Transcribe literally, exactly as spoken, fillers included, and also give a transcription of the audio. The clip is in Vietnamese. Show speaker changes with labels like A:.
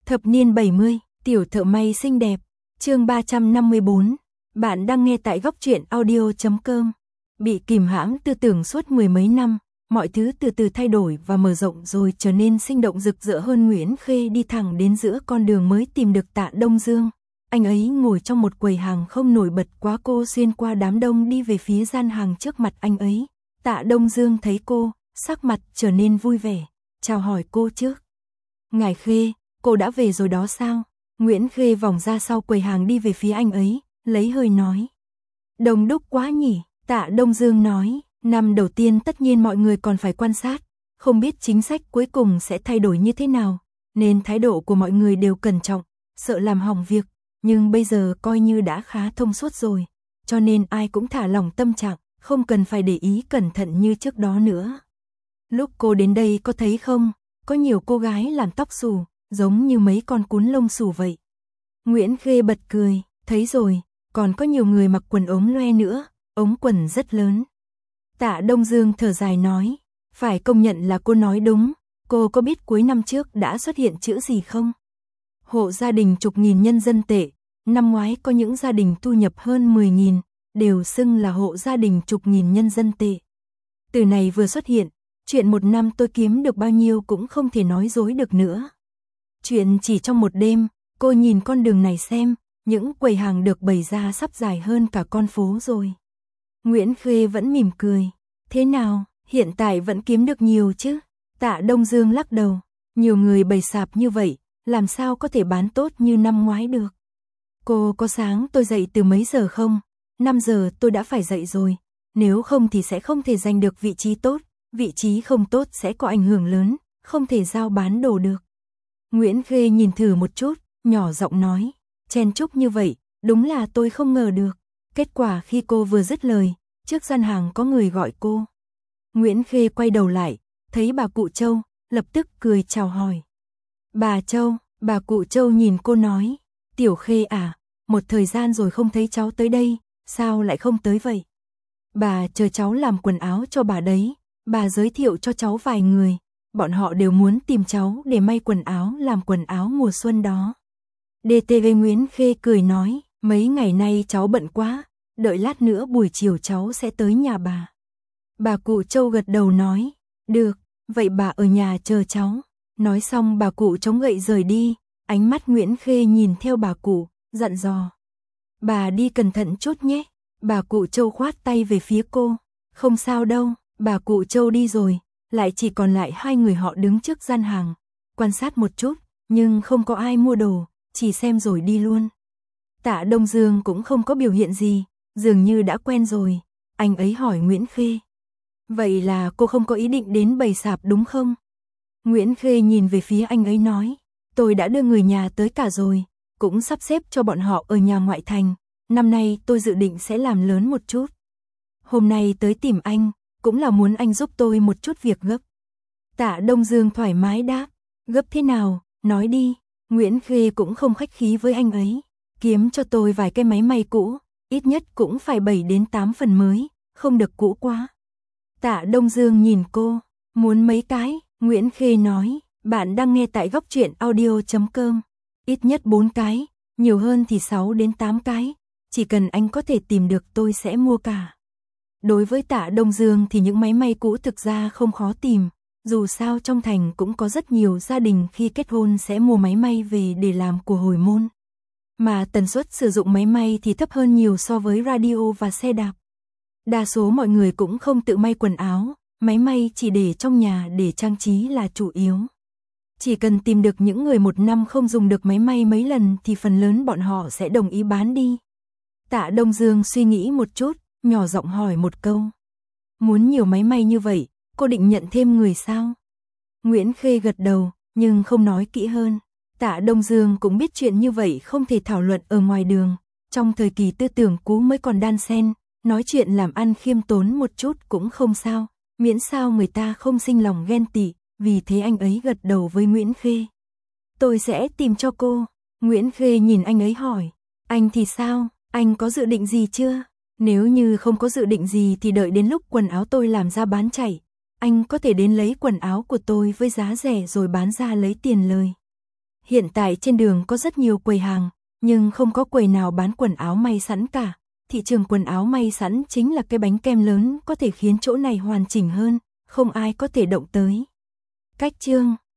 A: Thập niên bảy mươi, tiểu thợ may xinh đẹp, chương ba trăm năm mươi bốn. Bạn đang nghe tại góc truyện audio chấm com. Bị kìm hãm tư tưởng suốt mười mấy năm, mọi thứ từ từ thay đổi và mở rộng rồi trở nên sinh động rực rỡ hơn. Nguyễn Khê đi thẳng đến giữa con đường mới tìm được Tạ Đông Dương. Anh ấy ngồi trong một quầy hàng không nổi bật quá, cô xuyên qua đám đông đi về phía gian hàng trước mặt anh ấy. Tạ Đông Dương thấy cô, sắc mặt trở nên vui vẻ, chào hỏi cô trước. Ngài Khê, cô đã về rồi đó sao? Nguyễn Khê vòng ra sau quầy hàng đi về phía anh ấy, lấy hơi nói. Đông đúc quá nhỉ, Tạ Đông Dương nói, năm đầu tiên tất nhiên mọi người còn phải quan sát, không biết chính sách cuối cùng sẽ thay đổi như thế nào, nên thái độ của mọi người đều cẩn trọng, sợ làm hỏng việc, nhưng bây giờ coi như đã khá thông suốt rồi, cho nên ai cũng thả lỏng tâm trạng, không cần phải để ý cẩn thận như trước đó nữa. Lúc cô đến đây có thấy không, có nhiều cô gái làm tóc xù, giống như mấy con cún lông xù vậy. Nguyễn Khê bật cười, thấy rồi, còn có nhiều người mặc quần ống loe nữa, ống quần rất lớn. Tạ Đông Dương thở dài nói, phải công nhận là cô nói đúng, cô có biết cuối năm trước đã xuất hiện chữ gì không? Hộ gia đình chục nghìn nhân dân tệ, năm ngoái có những gia đình thu nhập hơn mười nghìn, đều xưng là hộ gia đình chục nghìn nhân dân tệ. Từ này vừa xuất hiện, chuyện một năm tôi kiếm được bao nhiêu cũng không thể nói dối được nữa. Chuyện chỉ trong một đêm, cô nhìn con đường này xem, những quầy hàng được bày ra sắp dài hơn cả con phố rồi. Nguyễn Khê vẫn mỉm cười, thế nào, hiện tại vẫn kiếm được nhiều chứ? Tạ Đông Dương lắc đầu, nhiều người bày sạp như vậy, làm sao có thể bán tốt như năm ngoái được? Cô có sáng tôi dậy từ mấy giờ không? năm giờ tôi đã phải dậy rồi, nếu không thì sẽ không thể giành được vị trí tốt, vị trí không tốt sẽ có ảnh hưởng lớn, không thể giao bán đồ được. Nguyễn Khê nhìn thử một chút, nhỏ giọng nói, chen chúc như vậy, đúng là tôi không ngờ được. Kết quả khi cô vừa dứt lời, trước gian hàng có người gọi cô. Nguyễn Khê quay đầu lại, thấy bà cụ Châu, lập tức cười chào hỏi. Bà Châu, bà cụ Châu nhìn cô nói, Tiểu Khê à, một thời gian rồi không thấy cháu tới đây, sao lại không tới vậy? Bà chờ cháu làm quần áo cho bà đấy, bà giới thiệu cho cháu vài người, bọn họ đều muốn tìm cháu để may quần áo làm quần áo mùa xuân đó. đê tê vê Nguyễn Khê cười nói, mấy ngày nay cháu bận quá, đợi lát nữa buổi chiều cháu sẽ tới nhà bà. Bà cụ Châu gật đầu nói, được, vậy bà ở nhà chờ cháu. Nói xong bà cụ chống gậy rời đi, ánh mắt Nguyễn Khê nhìn theo bà cụ, dặn dò. Bà đi cẩn thận chút nhé. Bà cụ Châu khoát tay về phía cô, không sao đâu, bà cụ Châu đi rồi, lại chỉ còn lại hai người họ đứng trước gian hàng, quan sát một chút, nhưng không có ai mua đồ, chỉ xem rồi đi luôn. Tạ Đông Dương cũng không có biểu hiện gì, dường như đã quen rồi, anh ấy hỏi Nguyễn Khê. Vậy là cô không có ý định đến bày sạp đúng không? Nguyễn Khê nhìn về phía anh ấy nói, tôi đã đưa người nhà tới cả rồi, cũng sắp xếp cho bọn họ ở nhà ngoại thành, năm nay tôi dự định sẽ làm lớn một chút. Hôm nay tới tìm anh, cũng là muốn anh giúp tôi một chút việc gấp. Tạ Đông Dương thoải mái đáp, gấp thế nào, nói đi. Nguyễn Khê cũng không khách khí với anh ấy, kiếm cho tôi vài cái máy may cũ, ít nhất cũng phải bảy đến tám phần mới, không được cũ quá. Tạ Đông Dương nhìn cô, muốn mấy cái? Nguyễn Khê nói, bạn đang nghe tại góc truyện audio chấm com, ít nhất bốn cái, nhiều hơn thì sáu đến tám cái, chỉ cần anh có thể tìm được tôi sẽ mua cả. Đối với Tạ Đông Dương thì những máy may cũ thực ra không khó tìm, dù sao trong thành cũng có rất nhiều gia đình khi kết hôn sẽ mua máy may về để làm của hồi môn. Mà tần suất sử dụng máy may thì thấp hơn nhiều so với radio và xe đạp. Đa số mọi người cũng không tự may quần áo, máy may chỉ để trong nhà để trang trí là chủ yếu. Chỉ cần tìm được những người một năm không dùng được máy may mấy lần thì phần lớn bọn họ sẽ đồng ý bán đi. Tạ Đông Dương suy nghĩ một chút, nhỏ giọng hỏi một câu. Muốn nhiều máy may như vậy, cô định nhận thêm người sao? Nguyễn Khê gật đầu, nhưng không nói kỹ hơn. Tạ Đông Dương cũng biết chuyện như vậy không thể thảo luận ở ngoài đường. Trong thời kỳ tư tưởng cũ mới còn đan xen, nói chuyện làm ăn khiêm tốn một chút cũng không sao, miễn sao người ta không sinh lòng ghen tị, vì thế anh ấy gật đầu với Nguyễn Khê. Tôi sẽ tìm cho cô. Nguyễn Khê nhìn anh ấy hỏi, anh thì sao, anh có dự định gì chưa? Nếu như không có dự định gì thì đợi đến lúc quần áo tôi làm ra bán chạy, anh có thể đến lấy quần áo của tôi với giá rẻ rồi bán ra lấy tiền lời. Hiện tại trên đường có rất nhiều quầy hàng, nhưng không có quầy nào bán quần áo may sẵn cả. Thị trường quần áo may sẵn chính là cái bánh kem lớn có thể khiến chỗ này hoàn chỉnh hơn, không ai có thể động tới. Cách chương